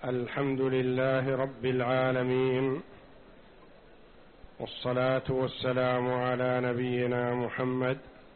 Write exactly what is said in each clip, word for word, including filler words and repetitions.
الحمد لله رب العالمين، والصلاة والسلام على نبينا محمد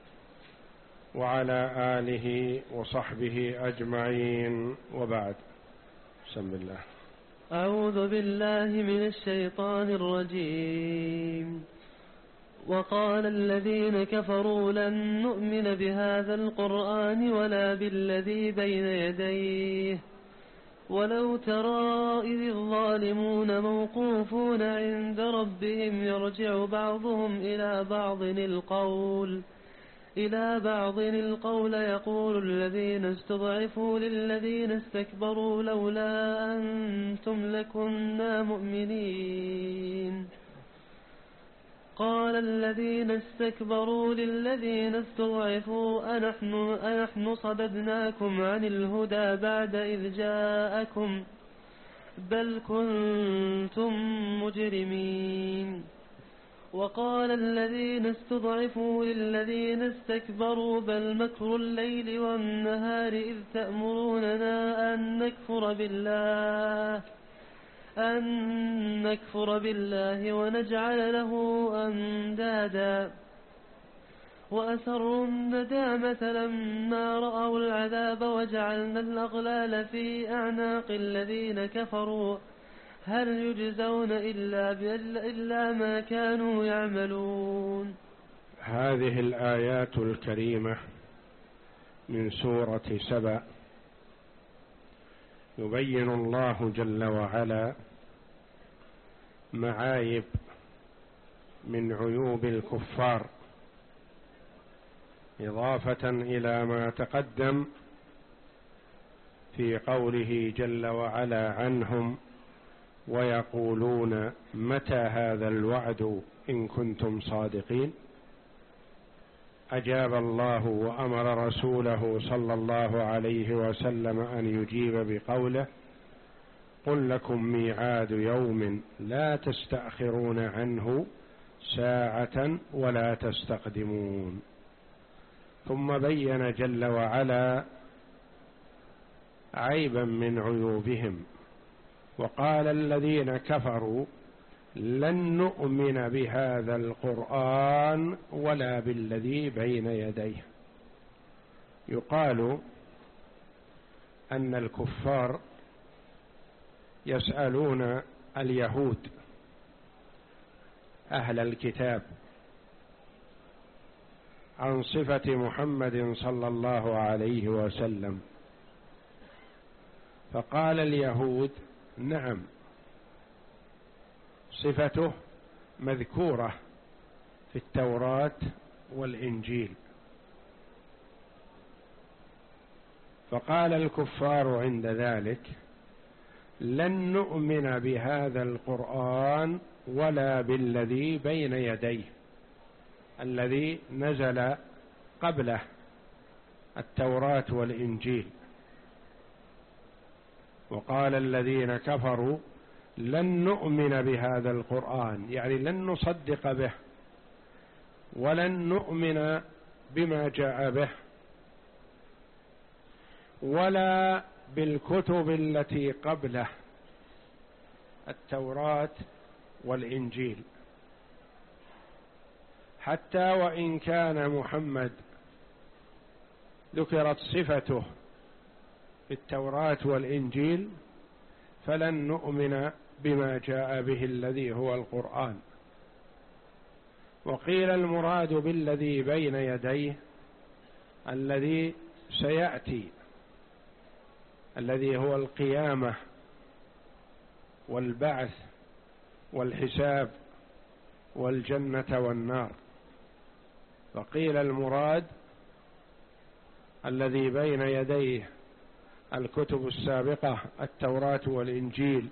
وعلى آله وصحبه أجمعين، وبعد. بسم الله. أعوذ بالله من الشيطان الرجيم. وقال الذين كفروا لن نؤمن بهذا القرآن ولا بالذي بين يديه ولو ترى إذ الظالمون موقوفون عند ربهم يرجع بعضهم إلى بعض القول إلى بعض القول يقول الذين استضعفوا للذين استكبروا لولا أنتم لكنا مؤمنين. قال الذين استكبروا للذين استضعفوا أنحن, أنحن صددناكم عن الهدى بعد إذ جاءكم بل كنتم مجرمين. وقال الذين استضعفوا للذين استكبروا بل مكر الليل والنهار إذ تأمروننا أن نكفر بالله أن نكفر بالله ونجعل له أندادا وأسروا الندامة لما رأوا العذاب وجعلنا الأغلال في أعناق الذين كفروا هل يجزون إلا, إلا ما كانوا يعملون. هذه الآيات الكريمة من سورة سبأ يبين الله جل وعلا معايب من عيوب الكفار، إضافة إلى ما تقدم في قوله جل وعلا عنهم ويقولون متى هذا الوعد إن كنتم صادقين. أجاب الله وأمر رسوله صلى الله عليه وسلم أن يجيب بقوله قل لكم ميعاد يوم لا تستأخرون عنه ساعة ولا تستقدمون. ثم بين جل وعلا عيبا من عيوبهم وقال الذين كفروا لن نؤمن بهذا القرآن ولا بالذي بين يديه. يقال أن الكفار يسألون اليهود أهل الكتاب عن صفة محمد صلى الله عليه وسلم، فقال اليهود نعم صفته مذكورة في التوراة والإنجيل. فقال الكفار عند ذلك لن نؤمن بهذا القرآن ولا بالذي بين يديه الذي نزل قبله التوراة والإنجيل. وقال الذين كفروا لن نؤمن بهذا القرآن، يعني لن نصدق به ولن نؤمن بما جاء به ولا بالكتب التي قبله التوراة والإنجيل، حتى وإن كان محمد ذكرت صفته في التوراة والإنجيل فلن نؤمن بما جاء به الذي هو القرآن. وقيل المراد بالذي بين يديه الذي سيأتي الذي هو القيامة والبعث والحساب والجنة والنار. وقيل المراد الذي بين يديه الكتب السابقة التوراة والإنجيل.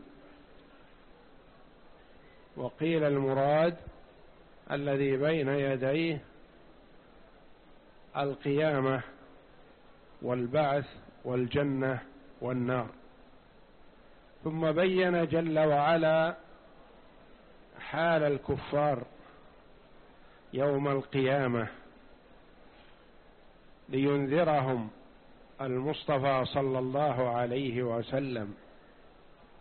وقيل المراد الذي بين يديه القيامة والبعث والجنة والنار. ثم بين جل وعلا حال الكفار يوم القيامة لينذرهم المصطفى صلى الله عليه وسلم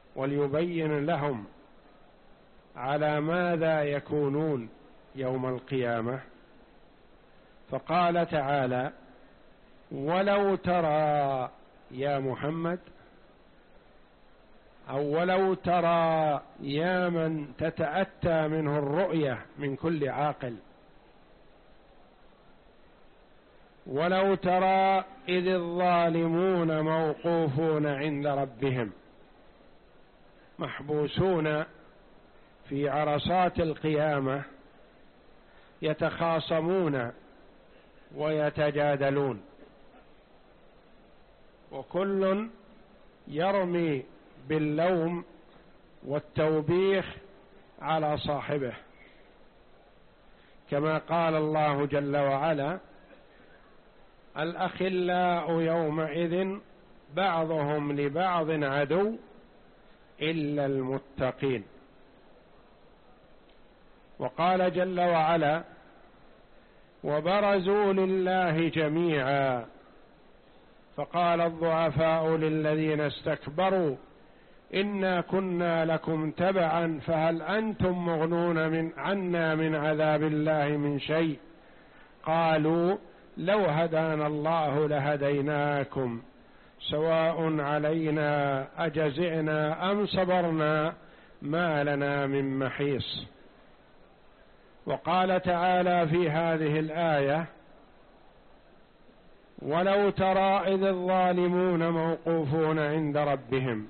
وليبين لهم على ماذا يكونون يوم القيامة. فقال تعالى: ولو ترى يا محمد، أو ولو ترى يا من تتأتى منه الرؤية من كل عاقل، ولو ترى إذ الظالمون موقوفون عند ربهم، محبوسون في عرصات القيامة يتخاصمون ويتجادلون، وكل يرمي باللوم والتوبيخ على صاحبه، كما قال الله جل وعلا: الأخلاء يومئذ بعضهم لبعض عدو إلا المتقين. وقال جل وعلا: وبرزوا لله جميعا، فقال الضعفاء للذين استكبروا إنا كنا لكم تبعا فهل أنتم مغنون من عنا من عذاب الله من شيء، قالوا لو هدانا الله لهديناكم سواء علينا أجزعنا أم صبرنا ما لنا من محيص. وقال تعالى في هذه الآية: ولو ترى إذ الظالمون موقوفون عند ربهم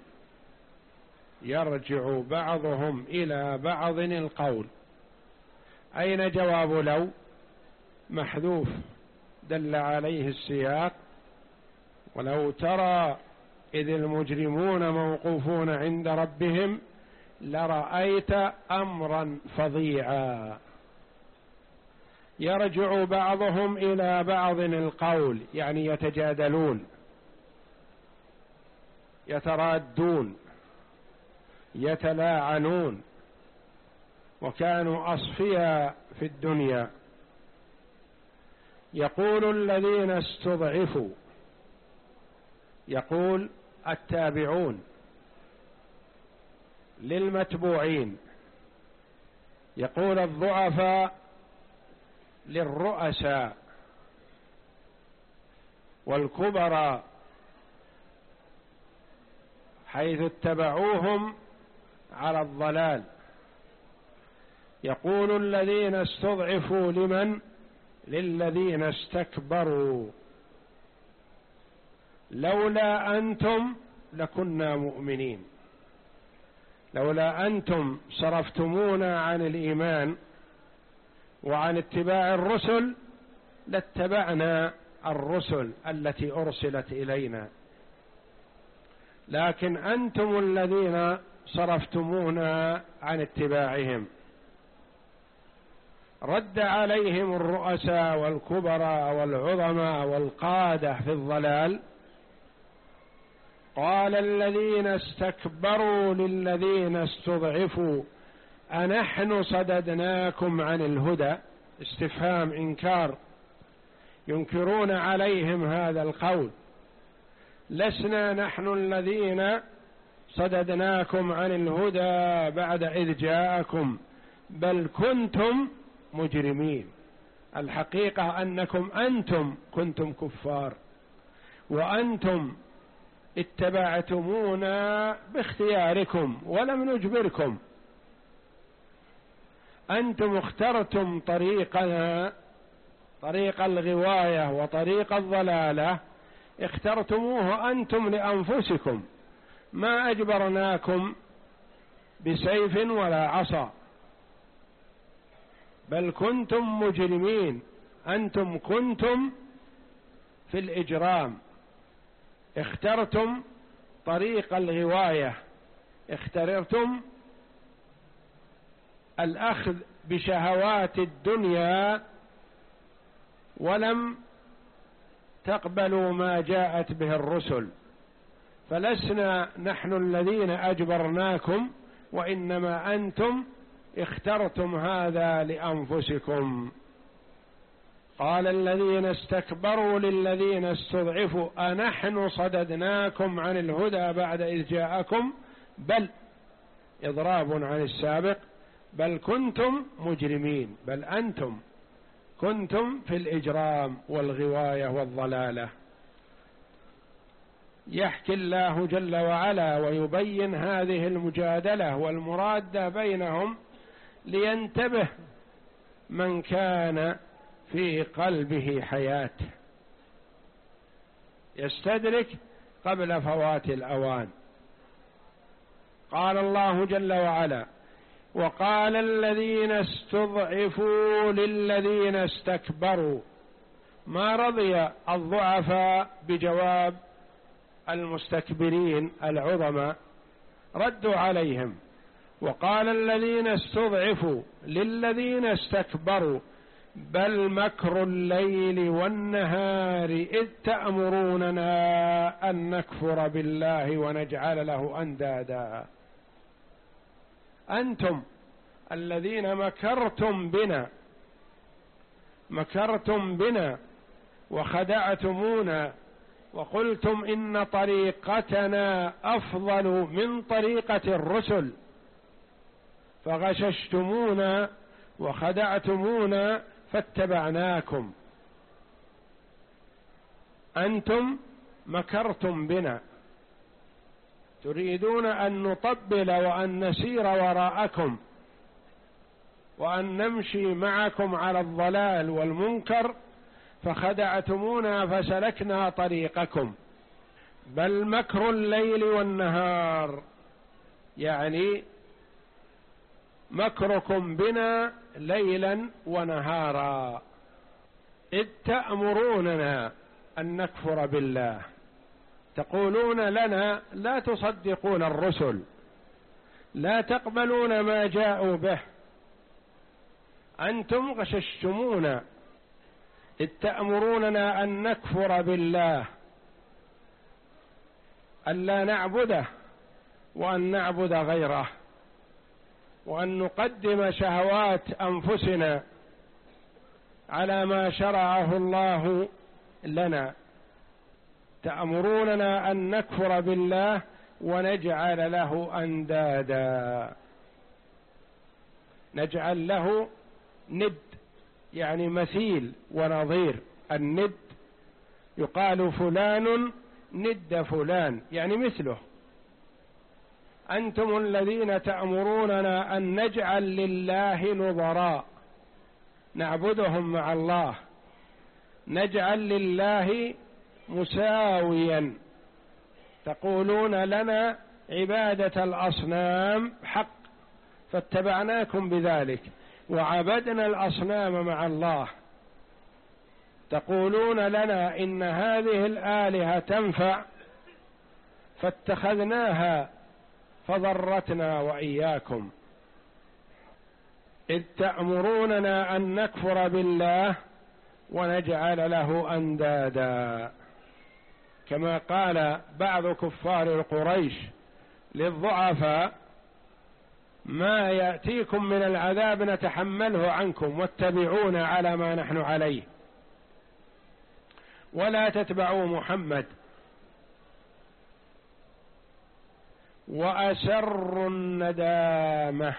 يرجع بعضهم إلى بعض القول. أين جواب لو؟ محذوف دل عليه السياق: ولو ترى إذ المجرمون موقوفون عند ربهم لرأيت أمرا فظيعا. يرجع بعضهم إلى بعض القول، يعني يتجادلون، يترادون، يتلاعنون، وكانوا أصفياء في الدنيا. يقول الذين استضعفوا، يقول التابعون للمتبوعين، يقول الضعفاء للرؤساء والكبراء حيث اتبعوهم على الضلال. يقول الذين استضعفوا لمن؟ للذين استكبروا لولا أنتم لكنا مؤمنين، لولا أنتم صرفتمونا عن الإيمان وعن اتباع الرسل لاتبعنا الرسل التي أرسلت إلينا، لكن أنتم الذين صرفتمونا عن اتباعهم. رد عليهم الرؤساء والكبراء والعظماء والقادة في الضلال، قال الذين استكبروا للذين استضعفوا أنحن صددناكم عن الهدى، استفهام إنكار، ينكرون عليهم هذا القول: لسنا نحن الذين صددناكم عن الهدى بعد إذ جاءكم بل كنتم مجرمين. الحقيقة أنكم أنتم كنتم كفار، وأنتم اتبعتمونا باختياركم ولم نجبركم، أنتم اخترتم طريقنا، طريق الغواية وطريق الضلالة، اخترتموه أنتم لأنفسكم، ما أجبرناكم بسيف ولا عصا، بل كنتم مجرمين، أنتم كنتم في الإجرام، اخترتم طريق الغواية، اخترتم الأخذ بشهوات الدنيا ولم تقبلوا ما جاءت به الرسل، فلسنا نحن الذين أجبرناكم، وإنما أنتم اخترتم هذا لأنفسكم. قال الذين استكبروا للذين استضعفوا أنحن صددناكم عن الهدى بعد إذ جاءكم بل إضراب عن السابق، بل كنتم مجرمين، بل أنتم كنتم في الإجرام والغواية والضلالة. يحكي الله جل وعلا ويبين هذه المجادلة والمرادة بينهم لينتبه من كان في قلبه حياة، يستدرك قبل فوات الأوان. قال الله جل وعلا: وقال الذين استضعفوا للذين استكبروا. ما رضي الضعفاء بجواب المستكبرين العظماء، ردوا عليهم. وقال الذين استضعفوا للذين استكبروا بل مكر الليل والنهار إذ تأمروننا أن نكفر بالله ونجعل له أندادا. أنتم الذين مكرتم بنا مكرتم بنا وخدعتمونا وقلتم إن طريقتنا أفضل من طريقة الرسل، فغششتمونا وخدعتمونا فاتبعناكم. أنتم مكرتم بنا، تريدون أن نطبل وأن نسير وراءكم وأن نمشي معكم على الضلال والمنكر، فخدعتمونا فسلكنا طريقكم. بل مكر الليل والنهار، يعني مكركم بنا ليلا ونهارا. إذ تأمروننا أن نكفر بالله، تقولون لنا لا تصدقون الرسل، لا تقبلون ما جاءوا به، أنتم غششتمونا. إذ تأمروننا أن نكفر بالله، ألا نعبده وأن نعبد غيره، وأن نقدم شهوات أنفسنا على ما شرعه الله لنا. تأمروننا أن نكفر بالله ونجعل له أندادا، نجعل له ند يعني مثيل ونظير. الند يقال فلان ند فلان يعني مثله. أنتم الذين تأمروننا أن نجعل لله نظراء نعبدهم مع الله، نجعل لله مساويا. تقولون لنا عبادة الأصنام حق، فاتبعناكم بذلك وعبدنا الأصنام مع الله. تقولون لنا إن هذه الآلهة تنفع، فاتخذناها فضرتنا وإياكم. إذ تأمروننا أن نكفر بالله ونجعل له أندادا، كما قال بعض كفار قريش للضعفاء: ما يأتيكم من العذاب نتحمله عنكم واتبعونا على ما نحن عليه ولا تتبعوا محمد. وأسروا الندامة،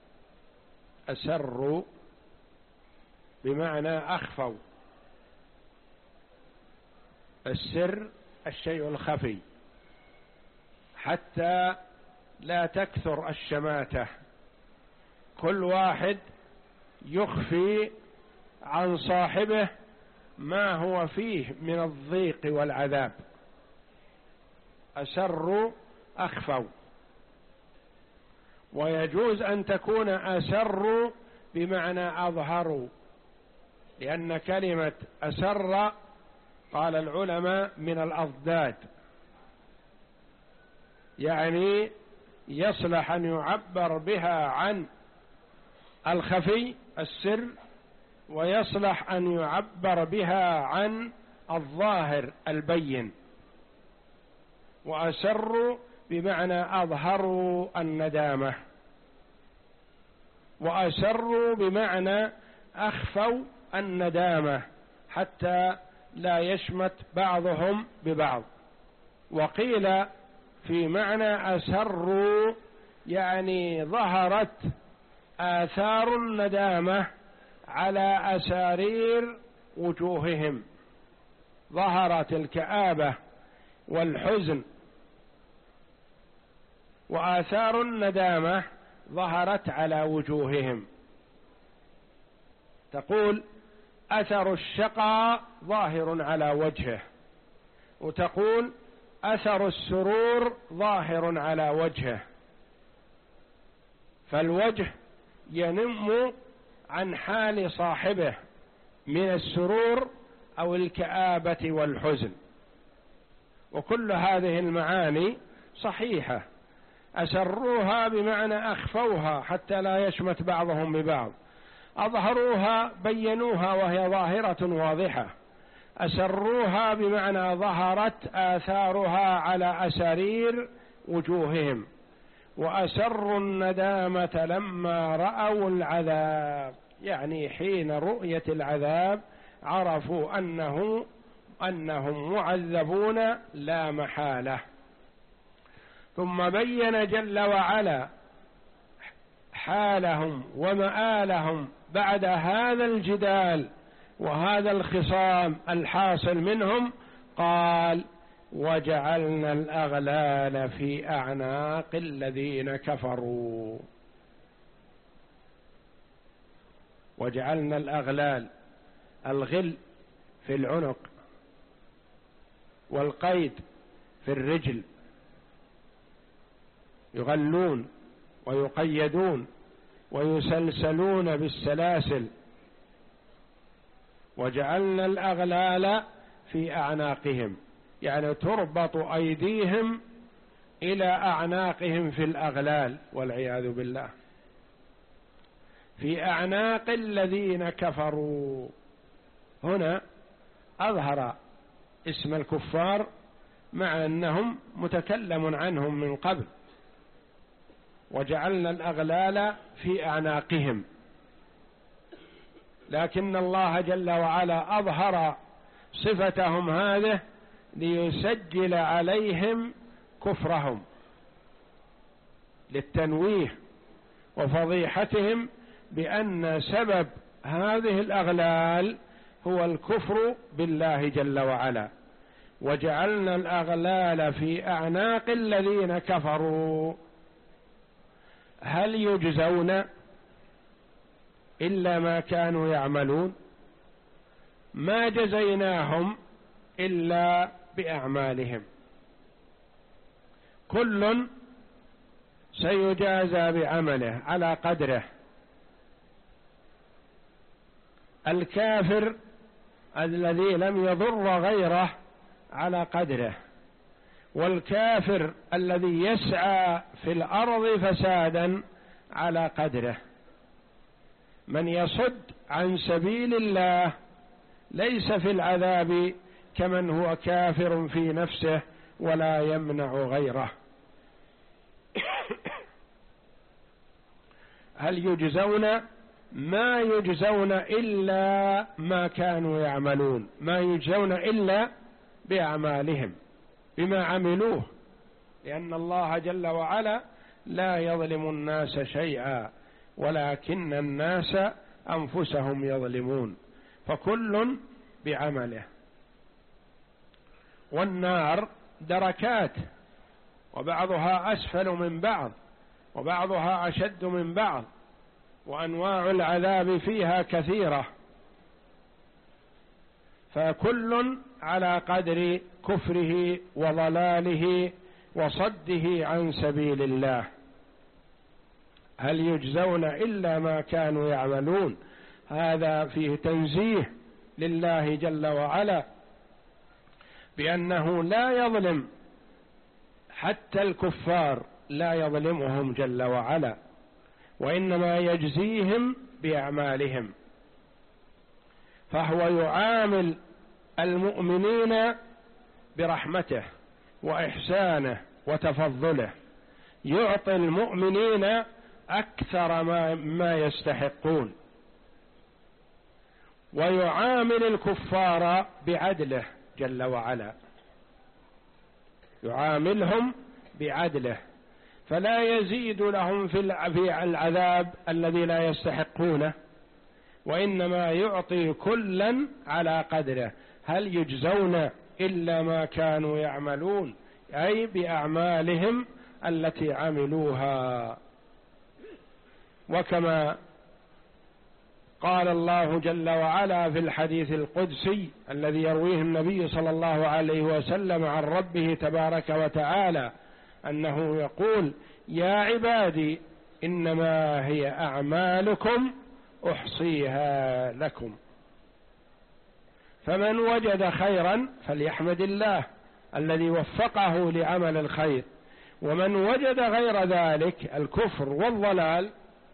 أسروا بمعنى أخفوا. السر الشيء الخفي، حتى لا تكثر الشماتة، كل واحد يخفي عن صاحبه ما هو فيه من الضيق والعذاب. أسروا أخفوا. ويجوز أن تكون أسروا بمعنى أظهروا، لأن كلمة أسر قال العلماء من الأضداد، يعني يصلح أن يعبر بها عن الخفي السر، ويصلح أن يعبر بها عن الظاهر البين. وأسروا بمعنى أظهروا الندامة، وأسروا بمعنى أخفوا الندامة حتى لا يشمت بعضهم ببعض. وقيل في معنى أسروا، يعني ظهرت آثار الندامة على أسارير وجوههم، ظهرت الكآبة والحزن وآثار الندامة ظهرت على وجوههم. تقول أثر الشقاء ظاهر على وجهه، وتقول أثر السرور ظاهر على وجهه، فالوجه ينم عن حال صاحبه من السرور أو الكآبة والحزن. وكل هذه المعاني صحيحة، أسروها بمعنى أخفوها حتى لا يشمت بعضهم ببعض، أظهروها بينوها وهي ظاهرة واضحة، أسروها بمعنى ظهرت آثارها على أسارير وجوههم، وأسروا الندامة لما رأوا العذاب، يعني حين رؤية العذاب عرفوا أنه أنهم معذبون لا محالة. ثم بين جل وعلا حالهم ومآلهم بعد هذا الجدال وهذا الخصام الحاصل منهم، قال وجعلنا الأغلال في أعناق الذين كفروا. وجعلنا الأغلال، الغل في العنق والقيد في الرجل، يغلون ويقيدون ويسلسلون بالسلاسل. وجعلنا الأغلال في أعناقهم، يعني تربط أيديهم إلى أعناقهم في الأغلال والعياذ بالله، في أعناق الذين كفروا. هنا أظهر اسم الكفار مع أنهم متكلم عنهم من قبل. وجعلنا الأغلال في أعناقهم، لكن الله جل وعلا أظهر صفتهم هذه ليسجل عليهم كفرهم، للتنويه وفضيحتهم بأن سبب هذه الأغلال هو الكفر بالله جل وعلا. وجعلنا الأغلال في أعناق الذين كفروا. هل يجزون إلا ما كانوا يعملون؟ ما جزيناهم إلا بأعمالهم، كل سيجازى بعمله على قدره. الكافر الذي لم يضر غيره على قدره، والكافر الذي يسعى في الأرض فسادا على قدره. من يصد عن سبيل الله ليس في العذاب كمن هو كافر في نفسه ولا يمنع غيره. هل يجزون؟ ما يجزون إلا ما كانوا يعملون، ما يجزون إلا بأعمالهم، بما عملوه، لأن الله جل وعلا لا يظلم الناس شيئا ولكن الناس أنفسهم يظلمون، فكل بعمله. والنار دركات، وبعضها أسفل من بعض وبعضها أشد من بعض، وأنواع العذاب فيها كثيرة، فكل على قدر كفره وضلاله وصده عن سبيل الله. هل يجزون إلا ما كانوا يعملون؟ هذا فيه تنزيه لله جل وعلا بأنه لا يظلم، حتى الكفار لا يظلمهم جل وعلا، وإنما يجزيهم بأعمالهم. فهو يعامل المؤمنين برحمته وإحسانه وتفضله، يعطي المؤمنين أكثر ما, ما يستحقون، ويعامل الكفار بعدله جل وعلا، يعاملهم بعدله، فلا يزيد لهم في العذاب الذي لا يستحقونه، وإنما يعطي كلا على قدره. هل يجزون إلا ما كانوا يعملون، أي بأعمالهم التي عملوها. وكما قال الله جل وعلا في الحديث القدسي الذي يرويه النبي صلى الله عليه وسلم عن ربه تبارك وتعالى أنه يقول: يا عبادي إنما هي أعمالكم أحصيها لكم، فمن وجد خيرا فليحمد الله الذي وفقه لعمل الخير، ومن وجد غير ذلك الكفر والضلال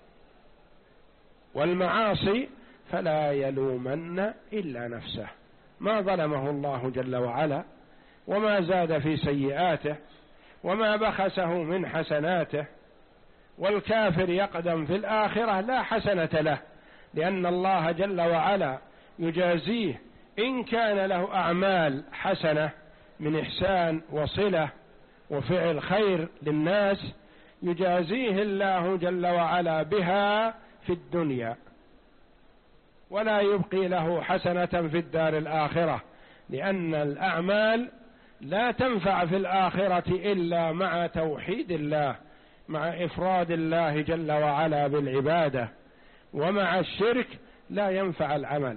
والمعاصي فلا يلومن إلا نفسه، ما ظلمه الله جل وعلا، وما زاد في سيئاته، وما بخسه من حسناته. والكافر يقدم في الآخرة لا حسنة له، لأن الله جل وعلا يجازيه إن كان له أعمال حسنة من إحسان وصلة وفعل خير للناس، يجازيه الله جل وعلا بها في الدنيا، ولا يبقي له حسنة في الدار الآخرة، لأن الأعمال لا تنفع في الآخرة إلا مع توحيد الله، مع إفراد الله جل وعلا بالعبادة. ومع الشرك لا ينفع العمل،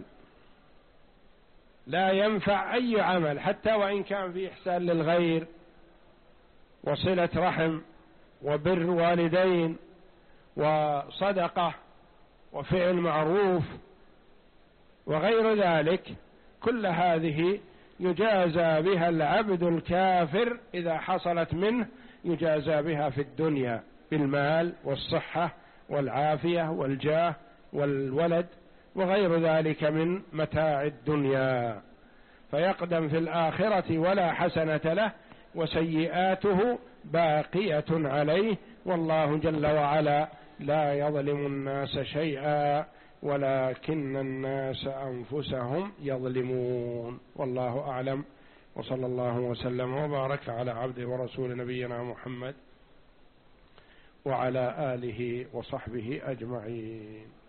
لا ينفع أي عمل، حتى وإن كان في إحسان للغير وصلة رحم وبر والدين وصدقة وفعل معروف وغير ذلك، كل هذه يجازى بها العبد الكافر إذا حصلت منه، يجازى بها في الدنيا بالمال والصحة والعافية والجاه والولد وغير ذلك من متاع الدنيا، فيقدم في الآخرة ولا حسنة له، وسيئاته باقية عليه، والله جل وعلا لا يظلم الناس شيئا ولكن الناس أنفسهم يظلمون. والله أعلم، وصلى الله وسلم وبارك على عبده ورسول نبينا محمد وعلى آله وصحبه أجمعين.